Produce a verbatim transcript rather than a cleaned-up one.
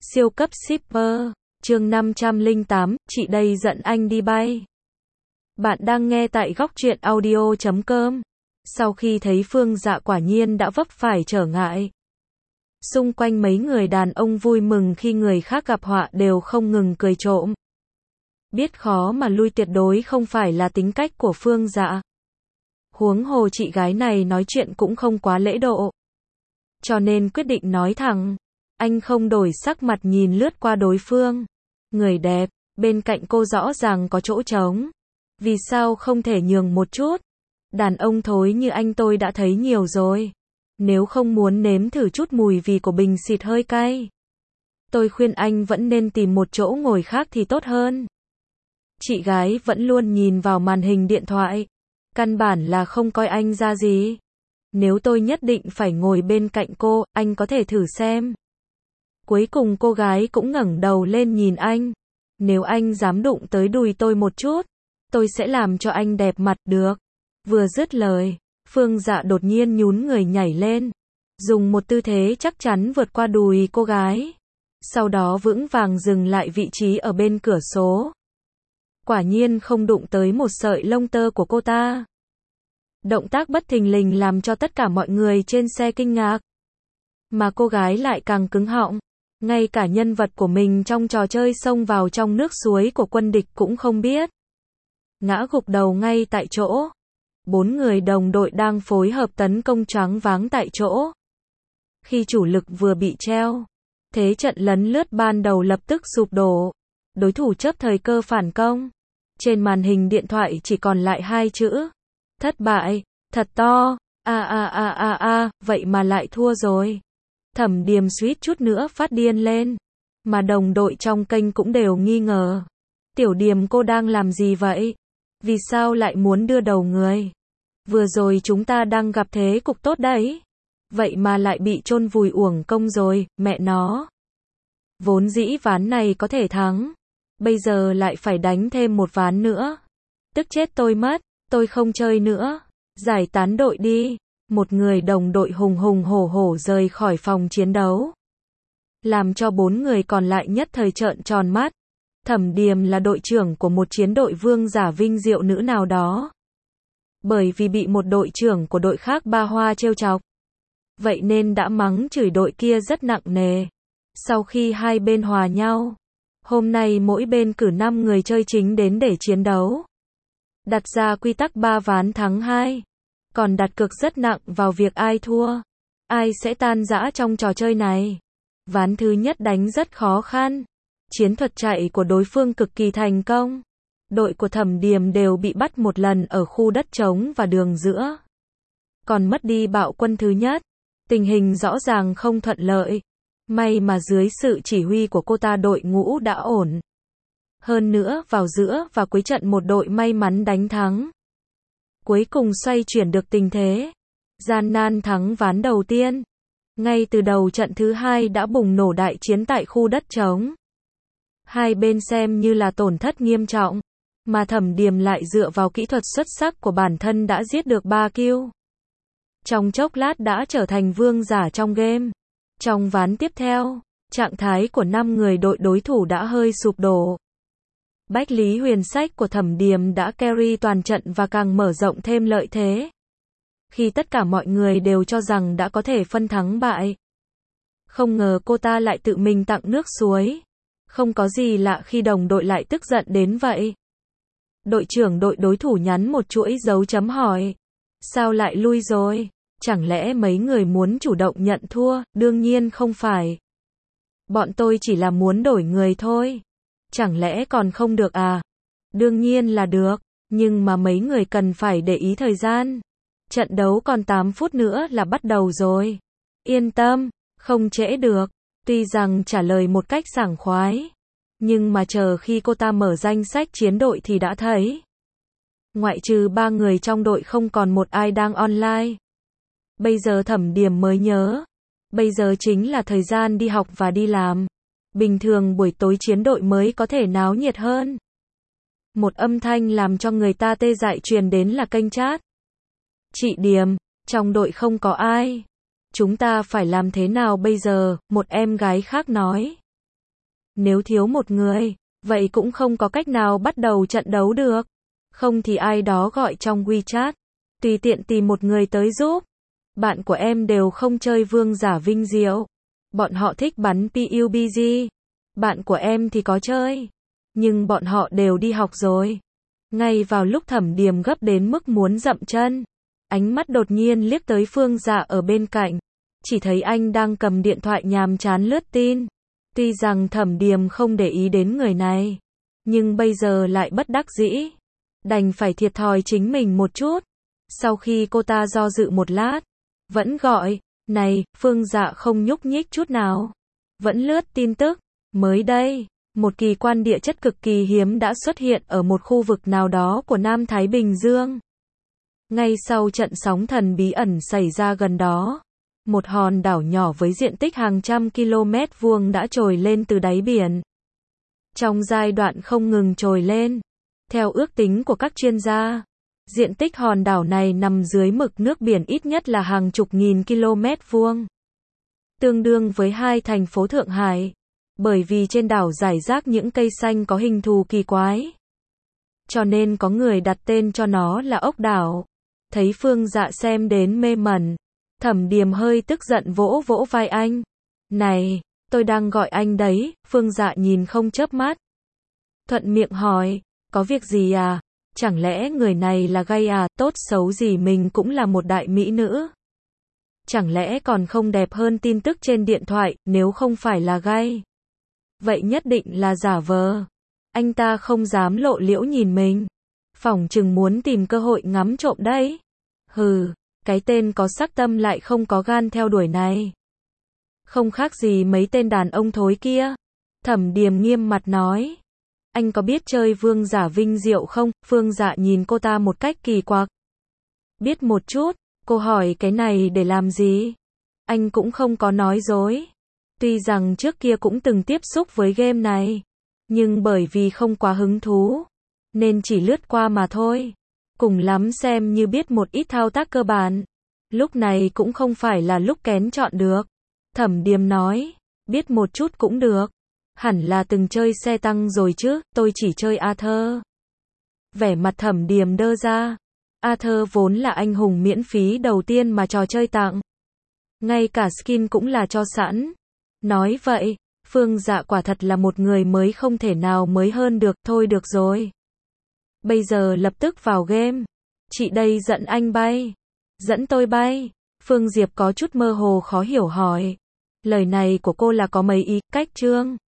Siêu cấp shipper, chương năm trăm lẻ tám, chị đây giận anh đi bay. Bạn đang nghe tại góc truyện audio chấm com. Sau khi thấy Phương Dạ quả nhiên đã vấp phải trở ngại, xung quanh mấy người đàn ông vui mừng khi người khác gặp họa đều không ngừng cười trộm. Biết khó mà lui tuyệt đối không phải là tính cách của Phương Dạ. Huống hồ chị gái này nói chuyện cũng không quá lễ độ, cho nên quyết định nói thẳng. Anh không đổi sắc mặt nhìn lướt qua đối phương. Người đẹp, bên cạnh cô rõ ràng có chỗ trống. Vì sao không thể nhường một chút? Đàn ông thối như anh tôi đã thấy nhiều rồi. Nếu không muốn nếm thử chút mùi vị của bình xịt hơi cay, tôi khuyên anh vẫn nên tìm một chỗ ngồi khác thì tốt hơn. Chị gái vẫn luôn nhìn vào màn hình điện thoại. Căn bản là không coi anh ra gì. Nếu tôi nhất định phải ngồi bên cạnh cô, anh có thể thử xem. Cuối cùng cô gái cũng ngẩng đầu lên nhìn anh. Nếu anh dám đụng tới đùi tôi một chút, tôi sẽ làm cho anh đẹp mặt được. Vừa dứt lời, Phương Dạ đột nhiên nhún người nhảy lên, dùng một tư thế chắc chắn vượt qua đùi cô gái. Sau đó vững vàng dừng lại vị trí ở bên cửa sổ. Quả nhiên không đụng tới một sợi lông tơ của cô ta. Động tác bất thình lình làm cho tất cả mọi người trên xe kinh ngạc. Mà cô gái lại càng cứng họng. Ngay cả nhân vật của mình trong trò chơi xông vào trong nước suối của quân địch cũng không biết. Ngã gục đầu ngay tại chỗ. Bốn người đồng đội đang phối hợp tấn công choáng váng tại chỗ. Khi chủ lực vừa bị treo, thế trận lấn lướt ban đầu lập tức sụp đổ. Đối thủ chớp thời cơ phản công. Trên màn hình điện thoại chỉ còn lại hai chữ. Thất bại, thật to. A a a a a, vậy mà lại thua rồi. Thẩm Điềm suýt chút nữa phát điên lên. Mà đồng đội trong kênh cũng đều nghi ngờ. Tiểu Điềm cô đang làm gì vậy? Vì sao lại muốn đưa đầu người? Vừa rồi chúng ta đang gặp thế cục tốt đấy. Vậy mà lại bị chôn vùi uổng công rồi, mẹ nó. Vốn dĩ ván này có thể thắng. Bây giờ lại phải đánh thêm một ván nữa. Tức chết tôi mất, tôi không chơi nữa. Giải tán đội đi. Một người đồng đội hùng hùng hổ hổ rời khỏi phòng chiến đấu. Làm cho bốn người còn lại nhất thời trợn tròn mắt. Thẩm Điềm là đội trưởng của một chiến đội vương giả vinh diệu nữ nào đó. Bởi vì bị một đội trưởng của đội khác ba hoa trêu chọc. Vậy nên đã mắng chửi đội kia rất nặng nề. Sau khi hai bên hòa nhau, hôm nay mỗi bên cử năm người chơi chính đến để chiến đấu. Đặt ra quy tắc ba ván thắng hai. Còn đặt cược rất nặng vào việc ai thua, ai sẽ tan rã trong trò chơi này. Ván thứ nhất đánh rất khó khăn. Chiến thuật chạy của đối phương cực kỳ thành công. Đội của Thẩm Điềm đều bị bắt một lần ở khu đất trống và đường giữa. Còn mất đi bạo quân thứ nhất. Tình hình rõ ràng không thuận lợi. May mà dưới sự chỉ huy của cô ta đội ngũ đã ổn. Hơn nữa vào giữa và cuối trận một đội may mắn đánh thắng. Cuối cùng xoay chuyển được tình thế. Gian nan thắng ván đầu tiên. Ngay từ đầu trận thứ hai đã bùng nổ đại chiến tại khu đất trống. Hai bên xem như là tổn thất nghiêm trọng. Mà Thẩm Điềm lại dựa vào kỹ thuật xuất sắc của bản thân đã giết được ba kill. Trong chốc lát đã trở thành vương giả trong game. Trong ván tiếp theo, trạng thái của năm người đội đối thủ đã hơi sụp đổ. Bách Lý Huyền Sách của Thẩm Điềm đã carry toàn trận và càng mở rộng thêm lợi thế. Khi tất cả mọi người đều cho rằng đã có thể phân thắng bại, không ngờ cô ta lại tự mình tặng nước suối. Không có gì lạ khi đồng đội lại tức giận đến vậy. Đội trưởng đội đối thủ nhắn một chuỗi dấu chấm hỏi. Sao lại lui rồi? Chẳng lẽ mấy người muốn chủ động nhận thua? Đương nhiên không phải. Bọn tôi chỉ là muốn đổi người thôi. Chẳng lẽ còn không được à? Đương nhiên là được, nhưng mà mấy người cần phải để ý thời gian. Trận đấu còn tám phút nữa là bắt đầu rồi. Yên tâm, không trễ được. Tuy rằng trả lời một cách sảng khoái, nhưng mà chờ khi cô ta mở danh sách chiến đội thì đã thấy. Ngoại trừ ba người trong đội không còn một ai đang online. Bây giờ Thẩm Điềm mới nhớ. Bây giờ chính là thời gian đi học và đi làm. Bình thường buổi tối chiến đội mới có thể náo nhiệt hơn. Một âm thanh làm cho người ta tê dại truyền đến là kênh chat. Chị Điềm, trong đội không có ai. Chúng ta phải làm thế nào bây giờ? Một em gái khác nói. Nếu thiếu một người, vậy cũng không có cách nào bắt đầu trận đấu được. Không thì ai đó gọi trong WeChat, tùy tiện tìm một người tới giúp. Bạn của em đều không chơi vương giả vinh diệu. Bọn họ thích bắn pê u bê giê. Bạn của em thì có chơi. Nhưng bọn họ đều đi học rồi. Ngay vào lúc Thẩm Điềm gấp đến mức muốn dậm chân, ánh mắt đột nhiên liếc tới Phương Dạ ở bên cạnh. Chỉ thấy anh đang cầm điện thoại nhàm chán lướt tin. Tuy rằng Thẩm Điềm không để ý đến người này, nhưng bây giờ lại bất đắc dĩ. Đành phải thiệt thòi chính mình một chút. Sau khi cô ta do dự một lát, vẫn gọi, này, Phương Dạ không nhúc nhích chút nào. Vẫn lướt tin tức. Mới đây, một kỳ quan địa chất cực kỳ hiếm đã xuất hiện ở một khu vực nào đó của Nam Thái Bình Dương. Ngay sau trận sóng thần bí ẩn xảy ra gần đó, một hòn đảo nhỏ với diện tích hàng trăm km vuông đã trồi lên từ đáy biển. Trong giai đoạn không ngừng trồi lên, theo ước tính của các chuyên gia, diện tích hòn đảo này nằm dưới mực nước biển ít nhất là hàng chục nghìn km vuông, tương đương với hai thành phố Thượng Hải, bởi vì trên đảo rải rác những cây xanh có hình thù kỳ quái. Cho nên có người đặt tên cho nó là ốc đảo. Thấy Phương Dạ xem đến mê mẩn, Thẩm Điềm hơi tức giận vỗ vỗ vai anh. Này, tôi đang gọi anh đấy. Phương Dạ nhìn không chớp mắt, thuận miệng hỏi, có việc gì à? Chẳng lẽ người này là gay à? Tốt xấu gì mình cũng là một đại mỹ nữ. Chẳng lẽ còn không đẹp hơn tin tức trên điện thoại, nếu không phải là gay, vậy nhất định là giả vờ. Anh ta không dám lộ liễu nhìn mình, phỏng chừng muốn tìm cơ hội ngắm trộm đấy. Hừ, cái tên có sắc tâm lại không có gan theo đuổi này. Không khác gì mấy tên đàn ông thối kia. Thẩm Điềm nghiêm mặt nói. Anh có biết chơi vương giả vinh diệu không? Phương Dạ nhìn cô ta một cách kỳ quặc. Biết một chút. Cô hỏi cái này để làm gì? Anh cũng không có nói dối. Tuy rằng trước kia cũng từng tiếp xúc với game này, nhưng bởi vì không quá hứng thú, nên chỉ lướt qua mà thôi. Cùng lắm xem như biết một ít thao tác cơ bản. Lúc này cũng không phải là lúc kén chọn được. Thẩm Điềm nói, biết một chút cũng được. Hẳn là từng chơi xe tăng rồi chứ, tôi chỉ chơi Arthur. Vẻ mặt Thẩm Điềm đơ ra. Arthur vốn là anh hùng miễn phí đầu tiên mà trò chơi tặng. Ngay cả skin cũng là cho sẵn. Nói vậy, Phương Dạ quả thật là một người mới không thể nào mới hơn được. Thôi được rồi. Bây giờ lập tức vào game. Chị đây dẫn anh bay. Dẫn tôi bay. Phương Diệp có chút mơ hồ khó hiểu hỏi. Lời này của cô là có mấy ý, cách chương.